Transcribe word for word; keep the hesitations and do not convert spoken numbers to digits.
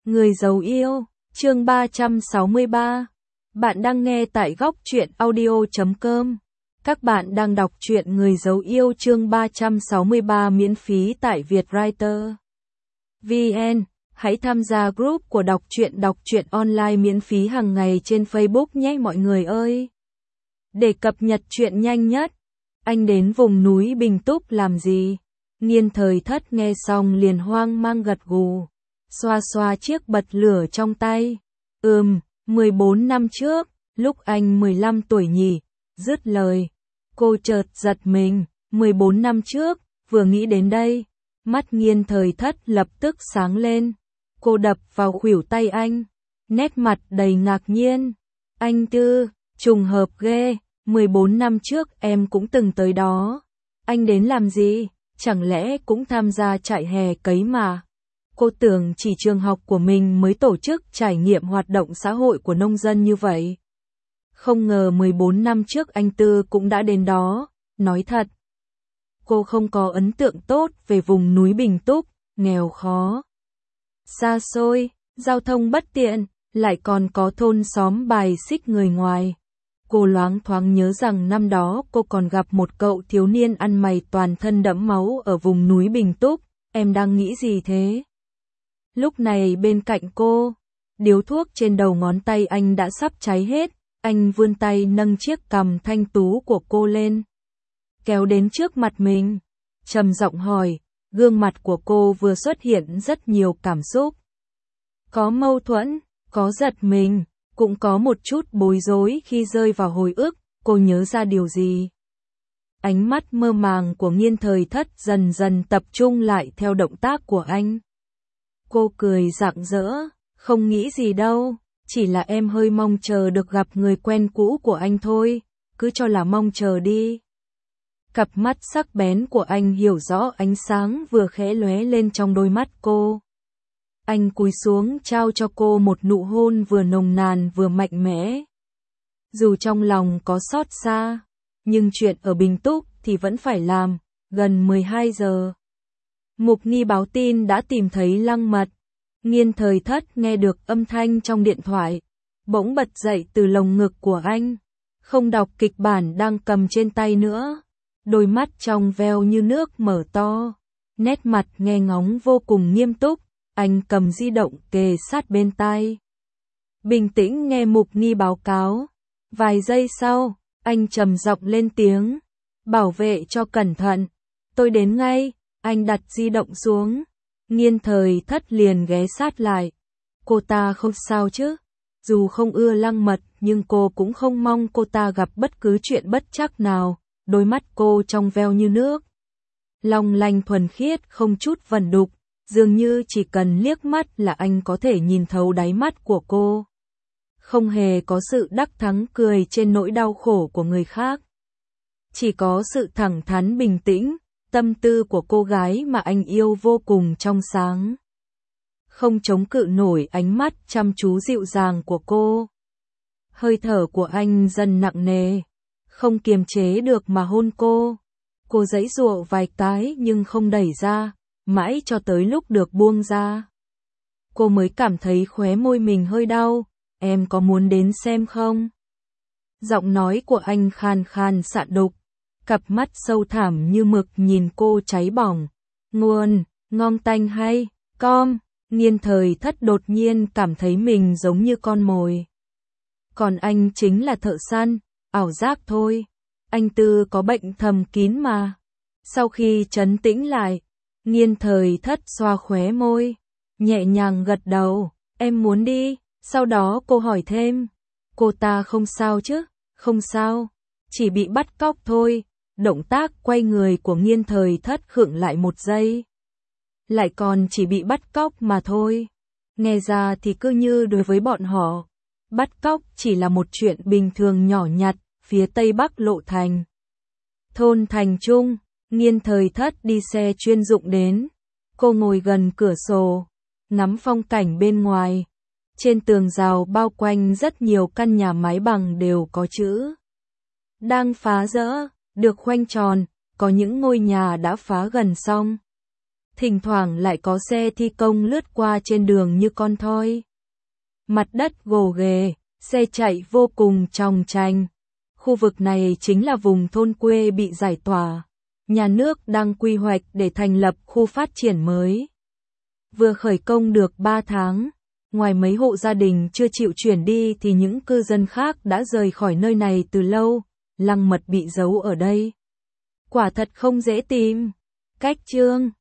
Người giấu yêu, chương ba trăm sáu mươi ba. Bạn đang nghe tại góc truyện audio chấm com. Các bạn đang đọc truyện Người giấu yêu chương ba trăm sáu mươi ba miễn phí tại Vietwriter. vê en. Hãy tham gia group của đọc truyện đọc truyện online miễn phí hàng ngày trên Facebook nhé mọi người ơi. Để cập nhật truyện nhanh nhất. Anh đến vùng núi Bình Túc làm gì? Niên Thời Thất nghe xong liền hoang mang gật gù. Xoa xoa chiếc bật lửa trong tay. Ừm, mười bốn năm trước, lúc anh mười lăm tuổi nhỉ, dứt lời. Cô chợt giật mình, mười bốn năm trước, vừa nghĩ đến đây. Mắt Niên Thời Thất lập tức sáng lên. Cô đập vào khuỷu tay anh, nét mặt đầy ngạc nhiên. Anh Tư, trùng hợp ghê, mười bốn năm trước em cũng từng tới đó. Anh đến làm gì? Chẳng lẽ cũng tham gia trại hè cấy mà? Cô tưởng chỉ trường học của mình mới tổ chức trải nghiệm hoạt động xã hội của nông dân như vậy. Không ngờ mười bốn năm trước anh Tư cũng đã đến đó, nói thật. Cô không có ấn tượng tốt về vùng núi Bình Túc, nghèo khó. Xa xôi, giao thông bất tiện, lại còn có thôn xóm bài xích người ngoài. Cô loáng thoáng nhớ rằng năm đó cô còn gặp một cậu thiếu niên ăn mày toàn thân đẫm máu ở vùng núi Bình Túc. Em đang nghĩ gì thế? Lúc này bên cạnh cô, điếu thuốc trên đầu ngón tay anh đã sắp cháy hết. Anh vươn tay nâng chiếc cằm thanh tú của cô lên, kéo đến trước mặt mình, trầm giọng hỏi. Gương mặt của cô vừa xuất hiện rất nhiều cảm xúc. Có mâu thuẫn, có giật mình, cũng có một chút bối rối khi rơi vào hồi ức. Cô nhớ ra điều gì? Ánh mắt mơ màng của Niên Thời Thất dần dần tập trung lại theo động tác của anh. Cô cười rạng rỡ, không nghĩ gì đâu, chỉ là em hơi mong chờ được gặp người quen cũ của anh thôi, cứ cho là mong chờ đi. Cặp mắt sắc bén của anh hiểu rõ ánh sáng vừa khẽ lóe lên trong đôi mắt cô. Anh cúi xuống trao cho cô một nụ hôn vừa nồng nàn vừa mạnh mẽ. Dù trong lòng có xót xa, nhưng chuyện ở Bình Túc thì vẫn phải làm. Gần mười hai giờ. Mục Ni báo tin đã tìm thấy Lăng Mật. Niên Thời Thất nghe được âm thanh trong điện thoại, bỗng bật dậy từ lồng ngực của anh. Không đọc kịch bản đang cầm trên tay nữa. Đôi mắt trong veo như nước mở to. Nét mặt nghe ngóng vô cùng nghiêm túc. Anh cầm di động kề sát bên tai. Bình tĩnh nghe Mục Ni báo cáo. Vài giây sau, anh trầm giọng lên tiếng. Bảo vệ cho cẩn thận. Tôi đến ngay. Anh đặt di động xuống. Niên Thời Thất liền ghé sát lại. Cô ta không sao chứ? Dù không ưa Lăng Mật, nhưng cô cũng không mong cô ta gặp bất cứ chuyện bất trắc nào. Đôi mắt cô trong veo như nước, long lanh thuần khiết không chút vẩn đục, dường như chỉ cần liếc mắt là anh có thể nhìn thấu đáy mắt của cô. Không hề có sự đắc thắng cười trên nỗi đau khổ của người khác. Chỉ có sự thẳng thắn bình tĩnh, tâm tư của cô gái mà anh yêu vô cùng trong sáng. Không chống cự nổi ánh mắt chăm chú dịu dàng của cô. Hơi thở của anh dần nặng nề, không kiềm chế được mà hôn cô. Cô giãy giụa vài cái nhưng không đẩy ra, mãi cho tới lúc được buông ra. Cô mới cảm thấy khóe môi mình hơi đau. Em có muốn đến xem không? Giọng nói của anh khan khan sạn đục, cặp mắt sâu thẳm như mực nhìn cô cháy bỏng. Nguồn, ngon tanh hay, com. Niên Thời Thất đột nhiên cảm thấy mình giống như con mồi. Còn anh chính là thợ săn, ảo giác thôi. Anh Tư có bệnh thầm kín mà. Sau khi trấn tĩnh lại, Niên Thời Thất xoa khóe môi, nhẹ nhàng gật đầu. Em muốn đi. Sau đó cô hỏi thêm. Cô ta không sao chứ? Không sao. Chỉ bị bắt cóc thôi. Động tác quay người của Niên Thời Thất khựng lại một giây. Lại còn chỉ bị bắt cóc mà thôi. Nghe ra thì cứ như đối với bọn họ, bắt cóc chỉ là một chuyện bình thường nhỏ nhặt. Phía tây bắc lộ thành, thôn Thành Trung, Niên Thời Thất đi xe chuyên dụng đến. Cô ngồi gần cửa sổ, ngắm phong cảnh bên ngoài. Trên tường rào bao quanh rất nhiều căn nhà mái bằng đều có chữ đang phá rỡ, được khoanh tròn. Có những ngôi nhà đã phá gần xong, thỉnh thoảng lại có xe thi công lướt qua trên đường như con thoi. Mặt đất gồ ghề, xe chạy vô cùng chòng chành. Khu vực này chính là vùng thôn quê bị giải tỏa. Nhà nước đang quy hoạch để thành lập khu phát triển mới. Vừa khởi công được ba tháng, ngoài mấy hộ gia đình chưa chịu chuyển đi thì những cư dân khác đã rời khỏi nơi này từ lâu. Lăng mật bị giấu ở đây quả thật không dễ tìm. Cách chương